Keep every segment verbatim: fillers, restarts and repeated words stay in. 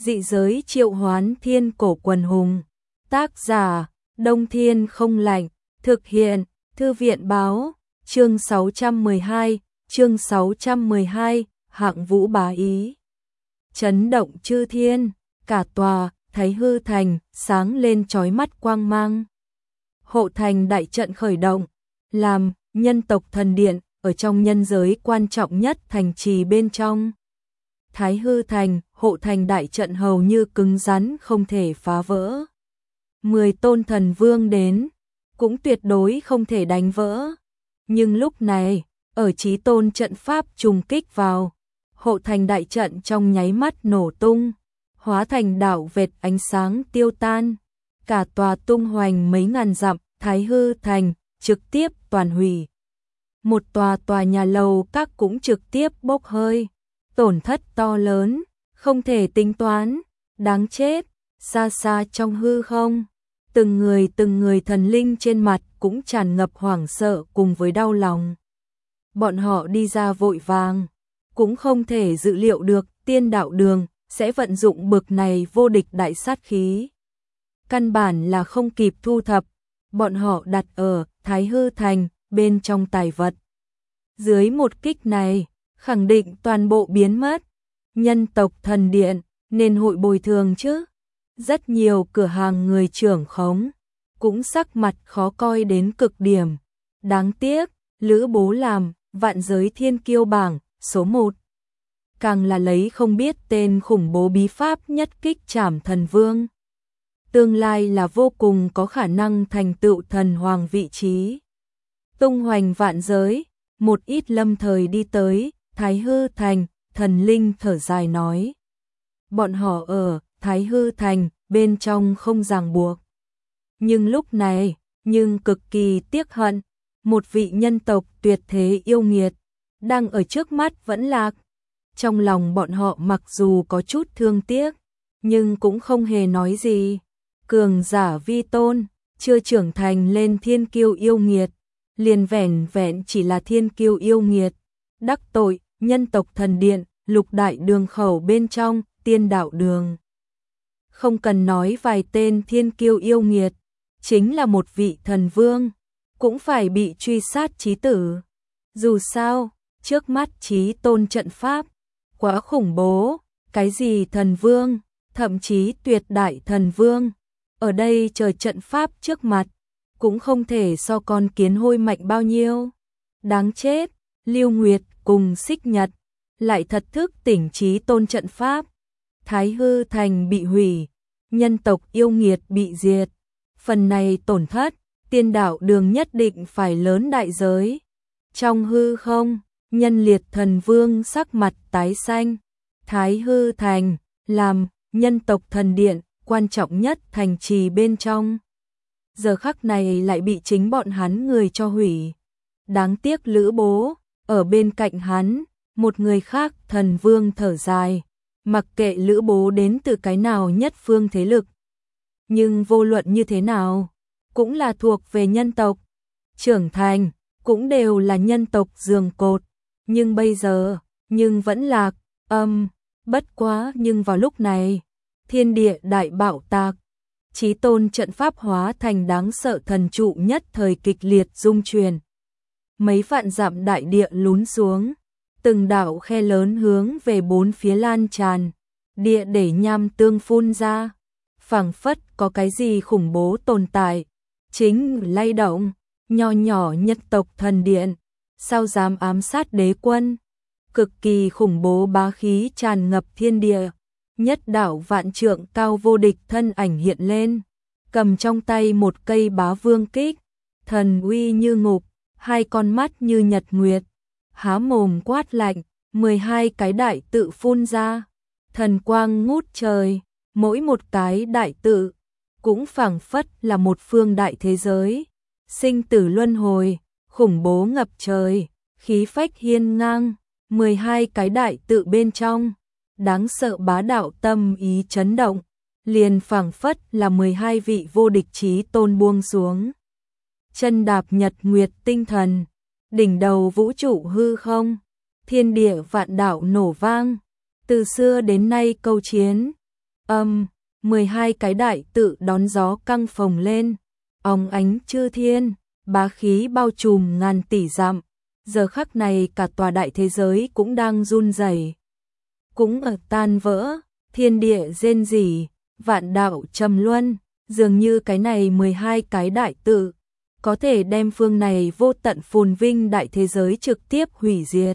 Dị giới triệu hoán thiên cổ quần hùng. Tác giả, Đông Thiên Không Lạnh. Thực hiện, Thư viện báo. Chương sáu trăm mười hai, chương sáu trăm mười hai, Hạng Vũ bá ý. Chấn động chư thiên, cả tòa, Thái Hư Thành, sáng lên chói mắt quang mang. Hộ thành đại trận khởi động, làm nhân tộc thần điện, ở trong nhân giới quan trọng nhất thành trì bên trong. Thái Hư Thành, hộ thành đại trận hầu như cứng rắn không thể phá vỡ. Mười tôn thần vương đến, cũng tuyệt đối không thể đánh vỡ. Nhưng lúc này, ở chí tôn trận pháp trùng kích vào, hộ thành đại trận trong nháy mắt nổ tung, hóa thành đảo vệt ánh sáng tiêu tan. Cả tòa tung hoành mấy ngàn dặm, Thái Hư Thành, trực tiếp toàn hủy. Một tòa tòa nhà lầu các cũng trực tiếp bốc hơi. Tổn thất to lớn, không thể tính toán, đáng chết. Xa xa trong hư không, từng người từng người thần linh trên mặt cũng tràn ngập hoảng sợ cùng với đau lòng. Bọn họ đi ra vội vàng, cũng không thể dự liệu được tiên đạo đường sẽ vận dụng bực này vô địch đại sát khí. Căn bản là không kịp thu thập, bọn họ đặt ở Thái Hư Thành bên trong tài vật. Dưới một kích này, khẳng định toàn bộ biến mất. Nhân tộc thần điện nên hội bồi thường chứ. Rất nhiều cửa hàng người trưởng khống cũng sắc mặt khó coi đến cực điểm. Đáng tiếc, Lữ Bố làm vạn giới thiên kiêu bảng số một. Càng là lấy không biết tên khủng bố bí pháp nhất kích trảm thần vương. Tương lai là vô cùng có khả năng thành tựu thần hoàng vị trí. Tung hoành vạn giới, một ít lâm thời đi tới Thái Hư Thành, thần linh thở dài nói. Bọn họ ở Thái Hư Thành bên trong không ràng buộc. Nhưng lúc này, nhưng cực kỳ tiếc hận, một vị nhân tộc tuyệt thế yêu nghiệt, đang ở trước mắt vẫn lạc. Trong lòng bọn họ mặc dù có chút thương tiếc, nhưng cũng không hề nói gì. Cường giả vi tôn, chưa trưởng thành lên thiên kiêu yêu nghiệt, liền vẻn vẹn chỉ là thiên kiêu yêu nghiệt. Đắc tội, nhân tộc thần điện, lục đại đường khẩu bên trong, tiên đạo đường. Không cần nói vài tên thiên kiêu yêu nghiệt, chính là một vị thần vương, cũng phải bị truy sát chí tử. Dù sao, trước mắt chí tôn trận pháp, quá khủng bố, cái gì thần vương, thậm chí tuyệt đại thần vương. Ở đây trời trận pháp trước mặt, cũng không thể so con kiến hôi mạnh bao nhiêu. Đáng chết, Lưu Nguyệt cùng Xích Nhật lại thật thức tỉnh chí tôn trận pháp. Thái Hư Thành bị hủy, nhân tộc yêu nghiệt bị diệt. Phần này tổn thất, tiên đạo đường nhất định phải lớn đại giới. Trong hư không, nhân liệt thần vương sắc mặt tái xanh. Thái Hư Thành, làm nhân tộc thần điện, quan trọng nhất thành trì bên trong. Giờ khắc này lại bị chính bọn hắn người cho hủy. Đáng tiếc Lữ Bố, ở bên cạnh hắn, một người khác thần vương thở dài. Mặc kệ Lữ Bố đến từ cái nào nhất phương thế lực. Nhưng vô luận như thế nào, cũng là thuộc về nhân tộc. Trưởng thành, cũng đều là nhân tộc giường cột. Nhưng bây giờ, nhưng vẫn lạc, âm, bất quá nhưng vào lúc này, thiên địa đại bạo tạc. Chí tôn trận pháp hóa thành đáng sợ thần trụ nhất thời kịch liệt rung chuyển. Mấy vạn dặm đại địa lún xuống, từng đạo khe lớn hướng về bốn phía lan tràn, địa để nham tương phun ra, phảng phất có cái gì khủng bố tồn tại, chính lay động, nho nhỏ nhất tộc thần điện, sao dám ám sát đế quân, cực kỳ khủng bố bá khí tràn ngập thiên địa. Nhất đạo vạn trượng cao vô địch thân ảnh hiện lên, cầm trong tay một cây bá vương kích, thần uy như ngục, hai con mắt như nhật nguyệt, há mồm quát lạnh, mười hai cái đại tự phun ra, thần quang ngút trời, mỗi một cái đại tự cũng phảng phất là một phương đại thế giới, sinh tử luân hồi, khủng bố ngập trời, khí phách hiên ngang, mười hai cái đại tự bên trong. Đáng sợ bá đạo tâm ý chấn động, liền phảng phất là mười hai vị vô địch chí tôn buông xuống. Chân đạp nhật nguyệt tinh thần, đỉnh đầu vũ trụ hư không, thiên địa vạn đạo nổ vang. Từ xưa đến nay câu chiến, Âm, mười hai cái đại tự đón gió căng phồng lên, óng ánh chư thiên, bá khí bao trùm ngàn tỷ dặm. Giờ khắc này cả tòa đại thế giới cũng đang run rẩy, cũng ở tan vỡ, thiên địa rên rỉ, vạn đạo trầm luân, dường như cái này mười hai cái đại tự có thể đem phương này vô tận phồn vinh đại thế giới trực tiếp hủy diệt.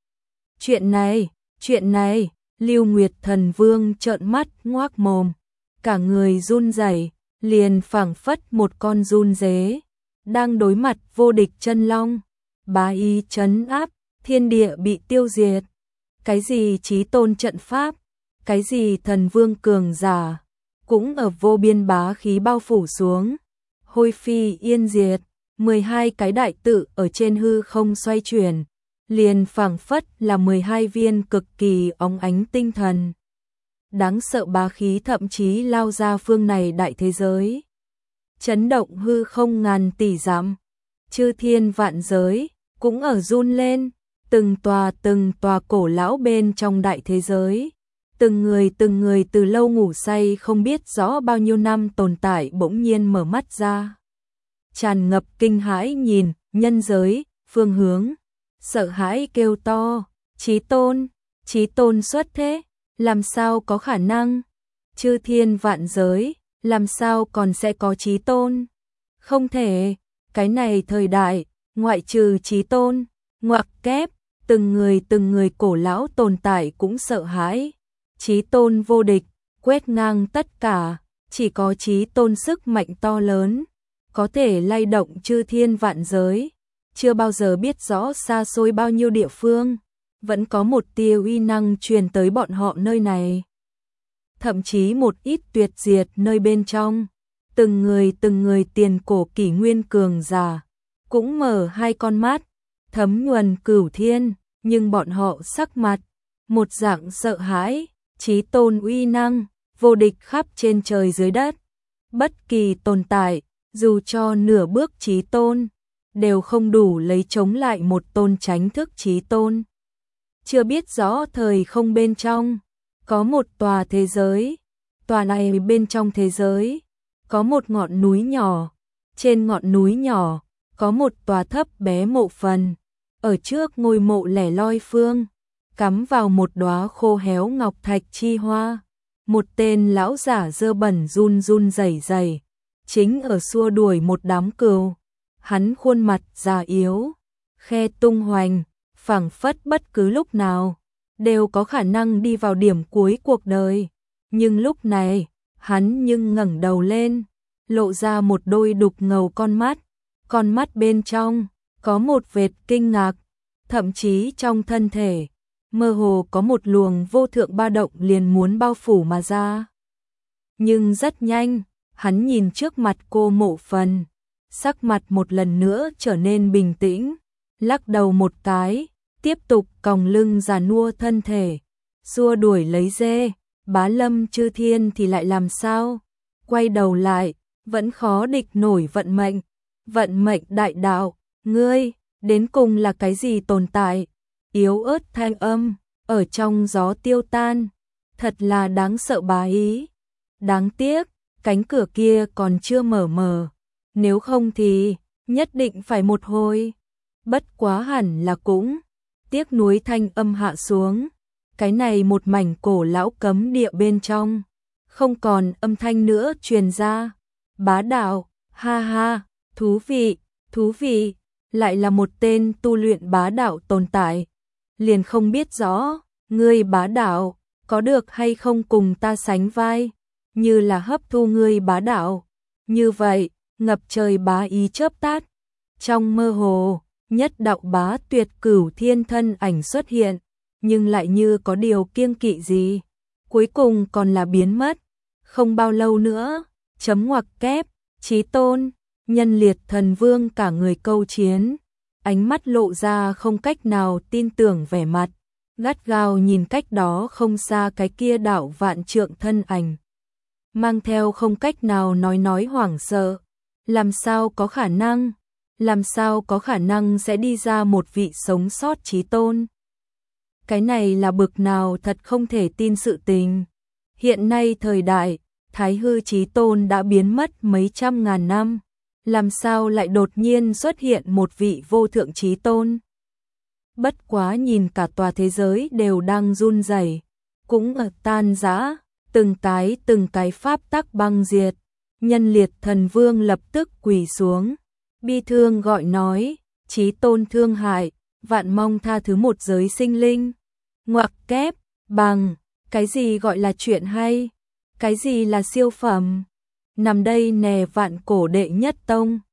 Chuyện này, chuyện này, Lưu Nguyệt Thần Vương trợn mắt ngoác mồm, cả người run rẩy, liền phảng phất một con run dế đang đối mặt vô địch chân long, bá ý trấn áp, thiên địa bị tiêu diệt. Cái gì chí tôn trận pháp, cái gì thần vương cường giả, cũng ở vô biên bá khí bao phủ xuống, hôi phi yên diệt. mười hai cái đại tự ở trên hư không xoay chuyển, liền phảng phất là mười hai viên cực kỳ óng ánh tinh thần. Đáng sợ bá khí thậm chí lao ra phương này đại thế giới, chấn động hư không ngàn tỷ dặm, chư thiên vạn giới cũng ở run lên, từng tòa từng tòa cổ lão bên trong đại thế giới, từng người từng người từ lâu ngủ say không biết rõ bao nhiêu năm tồn tại bỗng nhiên mở mắt ra, tràn ngập kinh hãi nhìn nhân giới phương hướng, sợ hãi kêu to, chí tôn, chí tôn xuất thế, làm sao có khả năng, chư thiên vạn giới, làm sao còn sẽ có chí tôn, không thể, cái này thời đại, ngoại trừ chí tôn, ngoặc kép, từng người từng người cổ lão tồn tại cũng sợ hãi, chí tôn vô địch, quét ngang tất cả, chỉ có chí tôn sức mạnh to lớn, có thể lay động chư thiên vạn giới, chưa bao giờ biết rõ xa xôi bao nhiêu địa phương, vẫn có một tia uy năng truyền tới bọn họ nơi này. Thậm chí một ít tuyệt diệt nơi bên trong, từng người từng người tiền cổ kỷ nguyên cường giả, cũng mở hai con mắt, thấm nhuần cửu thiên, nhưng bọn họ sắc mặt, một dạng sợ hãi, chí tôn uy năng, vô địch khắp trên trời dưới đất, bất kỳ tồn tại, dù cho nửa bước chí tôn, đều không đủ lấy chống lại một tôn chánh thức chí tôn. Chưa biết rõ thời không bên trong, có một tòa thế giới, tòa này bên trong thế giới, có một ngọn núi nhỏ, trên ngọn núi nhỏ, có một tòa thấp bé mộ phần, ở trước ngôi mộ lẻ loi phương, cắm vào một đóa khô héo ngọc thạch chi hoa, một tên lão giả dơ bẩn run run rẩy rẩy, chính ở xua đuổi một đám cừu, hắn khuôn mặt già yếu, khe tung hoành, phảng phất bất cứ lúc nào đều có khả năng đi vào điểm cuối cuộc đời, nhưng lúc này, hắn nhưng ngẩng đầu lên, lộ ra một đôi đục ngầu con mắt, con mắt bên trong có một vệt kinh ngạc, thậm chí trong thân thể mơ hồ có một luồng vô thượng ba động liền muốn bao phủ mà ra. Nhưng rất nhanh, hắn nhìn trước mặt cô mộ phần, sắc mặt một lần nữa trở nên bình tĩnh, lắc đầu một cái, tiếp tục còng lưng già nua thân thể, xua đuổi lấy dê, bá lâm chư thiên thì lại làm sao? Quay đầu lại, vẫn khó địch nổi vận mệnh, vận mệnh đại đạo, ngươi, đến cùng là cái gì tồn tại? Yếu ớt thanh âm, ở trong gió tiêu tan, thật là đáng sợ bá ý. Đáng tiếc, cánh cửa kia còn chưa mở mở, nếu không thì, nhất định phải một hồi. Bất quá hẳn là cũng, tiếc nuối thanh âm hạ xuống, cái này một mảnh cổ lão cấm địa bên trong, không còn âm thanh nữa truyền ra. Bá đạo, ha ha, thú vị, thú vị, lại là một tên tu luyện bá đạo tồn tại. Liền không biết rõ, ngươi bá đạo, có được hay không cùng ta sánh vai, như là hấp thu ngươi bá đạo. Như vậy, ngập trời bá ý chớp tắt. Trong mơ hồ, nhất đạo bá tuyệt cửu thiên thân ảnh xuất hiện, nhưng lại như có điều kiêng kỵ gì. Cuối cùng còn là biến mất. Không bao lâu nữa, chấm ngoặc kép, chí tôn, nhân liệt thần vương cả người câu chiến. Ánh mắt lộ ra không cách nào tin tưởng vẻ mặt, gắt gao nhìn cách đó không xa cái kia đạo vạn trượng thân ảnh. Mang theo không cách nào nói nói hoảng sợ, làm sao có khả năng, làm sao có khả năng sẽ đi ra một vị sống sót chí tôn. Cái này là bực nào thật không thể tin sự tình. Hiện nay thời đại, Thái Hư Chí Tôn đã biến mất mấy trăm ngàn năm, làm sao lại đột nhiên xuất hiện một vị vô thượng chí tôn? Bất quá nhìn cả tòa thế giới đều đang run rẩy, cũng ở tan rã, từng cái từng cái pháp tắc băng diệt, Nhân Liệt Thần Vương lập tức quỳ xuống, bi thương gọi nói, chí tôn thương hại, vạn mong tha thứ một giới sinh linh. Ngoặc kép, bằng, cái gì gọi là chuyện hay? Cái gì là siêu phẩm? Nằm đây nè vạn cổ đệ nhất tông.